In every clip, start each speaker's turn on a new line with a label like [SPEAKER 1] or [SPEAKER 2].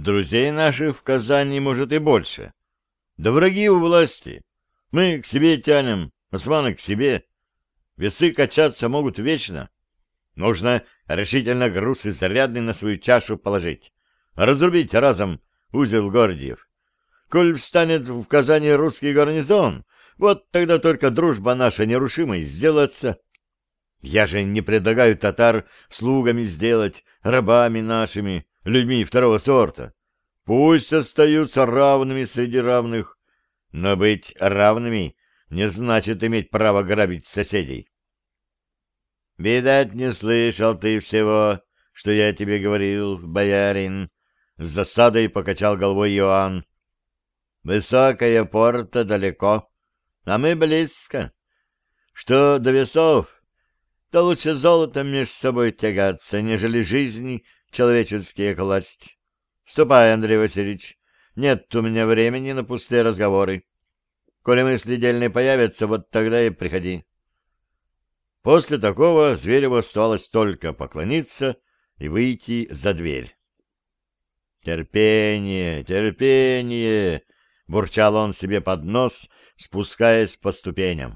[SPEAKER 1] Друзей наших в Казани, может, и больше. Да враги у власти. Мы к себе тянем, османы к себе. Весы качаться могут вечно. Нужно решительно груз изрядный на свою чашу положить. Разрубить разом узел Гордиев. Коль встанет в Казани русский гарнизон, вот тогда только дружба наша нерушимой сделается. Я же не предлагаю татар слугами сделать, рабами нашими, людьми второго сорта. Пусть остаются равными среди равных, но быть равными не значит иметь право грабить соседей. «Видать, не слышал ты всего, что я тебе говорил, боярин», — с засадой покачал головой Иоанн. «Высокая порта далеко, а мы близко. Что до весов, то лучше золотом между собой тягаться, нежели жизни человеческие класть. Ступай, Андрей Васильевич, нет у меня времени на пустые разговоры. Коли мысли дельные появятся, вот тогда и приходи». После такого Звереву оставалось только поклониться и выйти за дверь. «Терпение, терпение!» — бурчал он себе под нос, спускаясь по ступеням.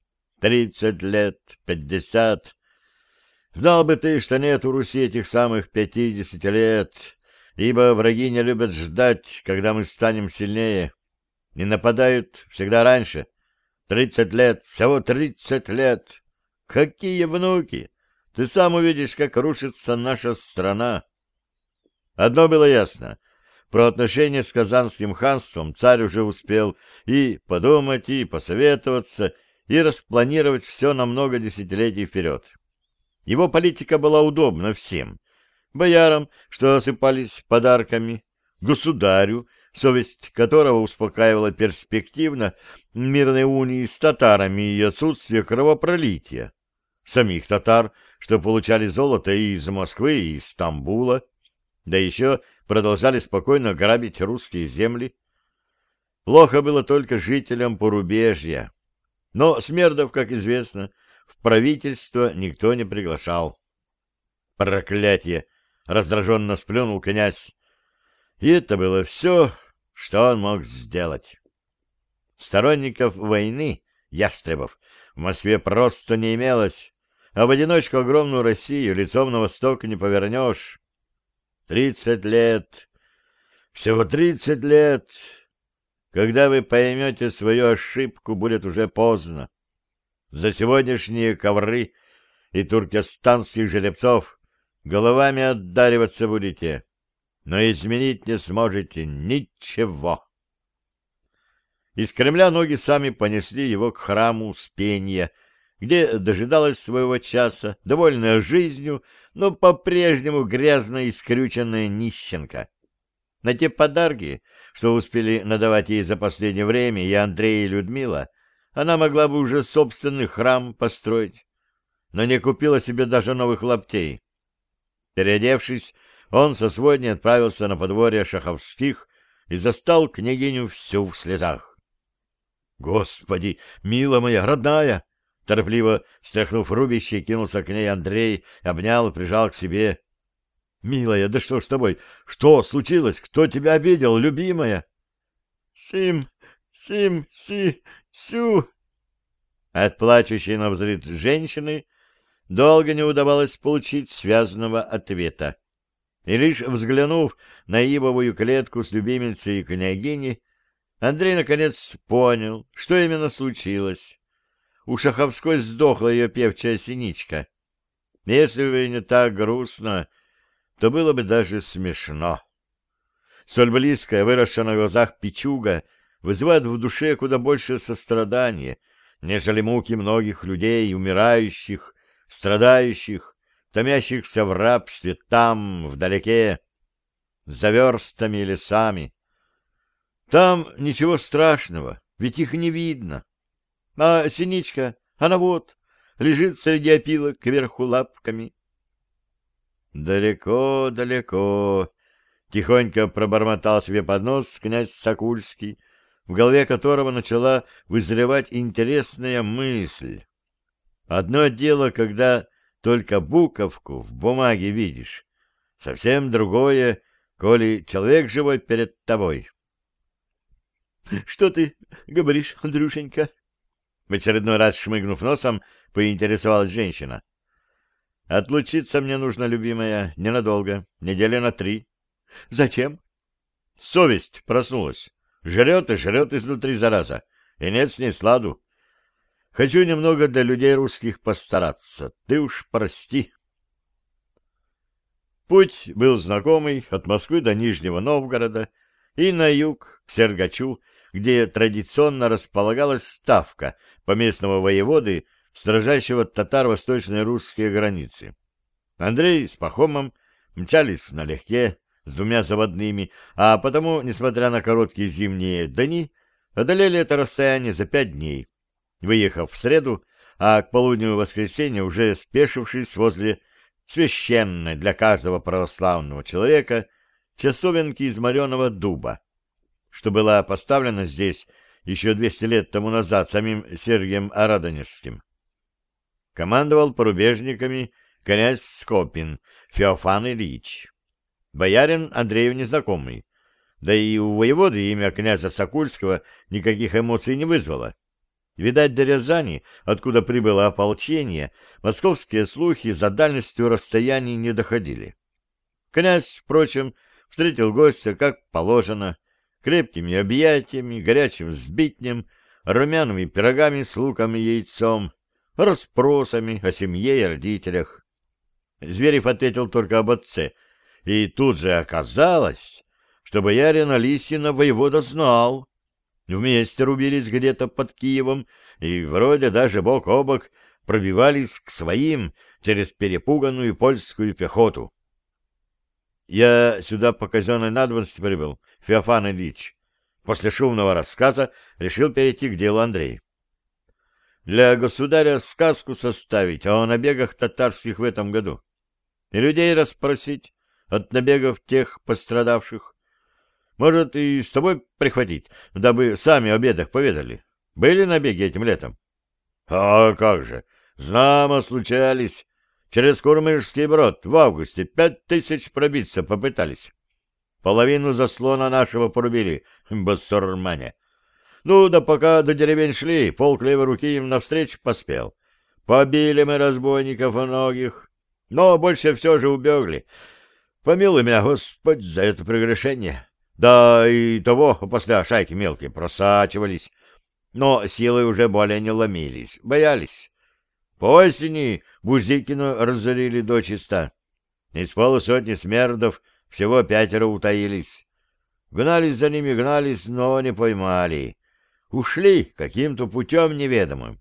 [SPEAKER 1] 30 лет, 50. Знал бы ты, что нет у Руси этих самых 50 лет, ибо враги не любят ждать, когда мы станем сильнее, и нападают всегда раньше. 30 лет, всего 30 лет. Какие внуки! Ты сам увидишь, как рушится наша страна. Одно было ясно. Про отношения с Казанским ханством царь уже успел и подумать, и посоветоваться, и распланировать все на много десятилетий вперед. Его политика была удобна всем. Боярам, что осыпались подарками, государю, совесть которого успокаивала перспективно мирной унии с татарами и отсутствие кровопролития. Самих татар, что получали золото и из Москвы, и из Стамбула, да еще продолжали спокойно грабить русские земли. Плохо было только жителям порубежья. Но Смердов, как известно, в правительство никто не приглашал. Проклятье! Раздраженно сплюнул князь. И это было все, что он мог сделать. Сторонников войны, ястребов, в Москве просто не имелось, а в одиночку огромную Россию лицом на восток не повернешь. 30 лет, всего 30 лет. Когда вы поймете свою ошибку, будет уже поздно. За сегодняшние ковры и туркестанских жеребцов головами отдариваться будете, но изменить не сможете ничего. Из Кремля ноги сами понесли его к храму Успенья, где дожидалась своего часа, довольная жизнью, но по-прежнему грязная и скрюченная нищенка. На те подарки, что успели надавать ей за последнее время и Андрей, и Людмила, она могла бы уже собственный храм построить, но не купила себе даже новых лаптей. Переодевшись, он со сводней отправился на подворье Шаховских и застал княгиню всю в слезах. — Господи, мила моя, родная! — торопливо стряхнув рубище, кинулся к ней Андрей, обнял и прижал к себе. — Милая, да что ж с тобой? Что случилось? Кто тебя обидел, любимая? — Сим, Сю. От плачущей навзрыд женщины долго не удавалось получить связанного ответа. И лишь взглянув на ивовую клетку с любимицей княгини, Андрей наконец понял, что именно случилось. У Шаховской сдохла ее певчая синичка. Если бы не так грустно, то было бы даже смешно. Столь близкая, выросшая на глазах пичуга, вызывает в душе куда больше сострадания, нежели муки многих людей, умирающих, страдающих, томящихся в рабстве там, вдалеке, за верстами и лесами. Там ничего страшного, ведь их не видно. А синичка, она вот, лежит среди опилок кверху лапками. Далеко, далеко, тихонько пробормотал себе под нос князь Сокульский, в голове которого начала вызревать интересная мысль. Одно дело, когда только буковку в бумаге видишь, совсем другое, коли человек живой перед тобой. — Что ты говоришь, Андрюшенька? В очередной раз шмыгнув носом, поинтересовалась женщина. — Отлучиться мне нужно, любимая, ненадолго, недели на 3. — Зачем? — Совесть проснулась. Жрет и жрет изнутри, зараза, и нет с ней сладу. Хочу немного для людей русских постараться. Ты уж прости. Путь был знакомый от Москвы до Нижнего Новгорода и на юг, к Сергачу, где традиционно располагалась ставка поместного воеводы, сторожащего татар восточной русские границы. Андрей с Пахомом мчались налегке, с 2 заводными, а потому, несмотря на короткие зимние дни, одолели это расстояние за 5 дней, выехав в среду, а к полудню воскресенья уже спешившись возле священной для каждого православного человека часовенки из мореного дуба, что была поставлена здесь еще 200 лет тому назад самим Сергием Радонежским. Командовал порубежниками князь Скопин Феофан Ильич. Боярин Андрею незнакомый, да и у воеводы имя князя Сокульского никаких эмоций не вызвало. Видать, до Рязани, откуда прибыло ополчение, московские слухи за дальностью расстояний не доходили. Князь, впрочем, встретил гостя, как положено, крепкими объятиями, горячим сбитнем, румяными пирогами с луком и яйцом, расспросами о семье и родителях. Зверев ответил только об отце, и тут же оказалось, что боярина Лисина воевода знал. Вместе рубились где-то под Киевом и вроде даже бок о бок пробивались к своим через перепуганную польскую пехоту. «Я сюда по казенной надобности прибыл, Феофан Ильич». После шумного рассказа решил перейти к делу Андрей. «Для государя сказку составить о набегах татарских в этом году. И людей расспросить от набегов тех пострадавших. Может, и с тобой прихватить, дабы сами о бедах поведали. Были набеги этим летом?» «А как же! Знамо случались. Через Курмышский брод в августе 5000 пробиться попытались. Половину заслона нашего порубили, басурмане. Ну, да пока до деревень шли, полк левой руки им навстречу поспел. Побили мы разбойников многих, но больше все же убегли. Помилуй меня, Господь, за это прегрешение. Да и того после шайки мелкие просачивались, но силой уже более не ломились, боялись. По осени Бузикину разорили дочиста. Из 50 смердов всего 5 утаились. Гнались за ними, гнались, но не поймали. Ушли каким-то путем неведомым.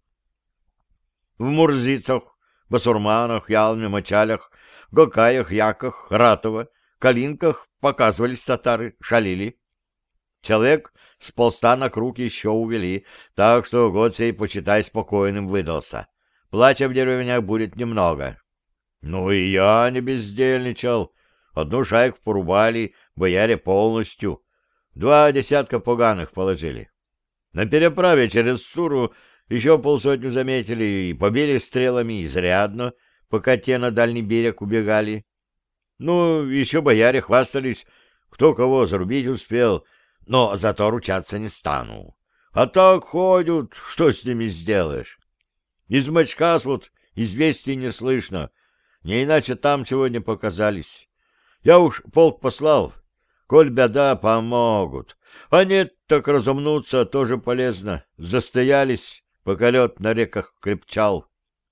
[SPEAKER 1] В Мурзицах, Басурманах, Ялме, Мочалях, Гокаях, Яках, Ратово, Калинках показывались татары, шалили. Человек с 100 на круг еще увели, так что год сей, почитай, спокойным выдался. Плача в деревнях будет немного. Ну и я не бездельничал. Одну шайку порубали, бояре полностью. 2 десятка поганых положили. На переправе через Суру еще 50 заметили и побили стрелами изрядно, пока те на дальний берег убегали. Ну, еще бояре хвастались, кто кого зарубить успел, но зато ручаться не стану. А так ходят, что с ними сделаешь? Из Мачкас вот известий не слышно, не иначе там сегодня показались. Я уж полк послал, коль беда, помогут. А нет, так разомнуться тоже полезно. Застоялись, пока лед на реках крепчал.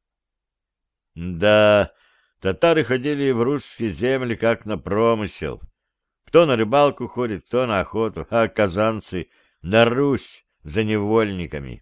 [SPEAKER 1] Да, татары ходили в русские земли как на промысел. Кто на рыбалку ходит, кто на охоту, а казанцы на Русь за невольниками.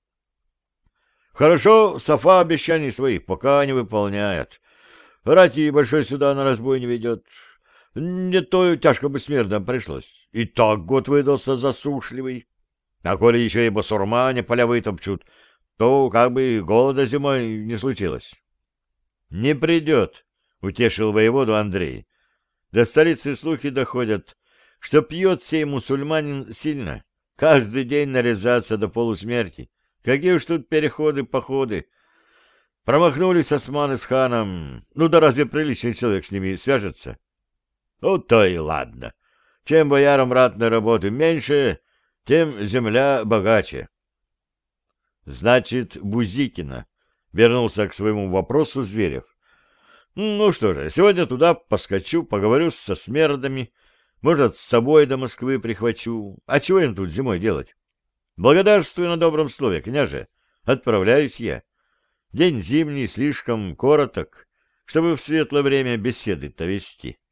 [SPEAKER 1] Хорошо, Сафа обещаний своих пока не выполняет. Рати большой сюда на разбой не ведет. Не то тяжко бы смертным пришлось. И так год выдался засушливый. А коли еще и басурмане поля вытопчут, то как бы голода зимой не случилось. — Не придет, — утешил воеводу Андрей. До столицы слухи доходят, что пьет сей мусульманин сильно, каждый день нарезаться до полусмерти. Какие уж тут переходы-походы. Промахнулись османы с ханом. Ну да разве приличный человек с ними свяжется? Ну то и ладно. Чем боярам ратной работы меньше, тем земля богаче. Значит, Бузикина, вернулся к своему вопросу Зверев. Ну что же, сегодня туда поскочу, поговорю со смердами, может, с собой до Москвы прихвачу. А чего им тут зимой делать? Благодарствую на добром слове, княже. Отправляюсь я. День зимний слишком короток, чтобы в светлое время беседы-то вести.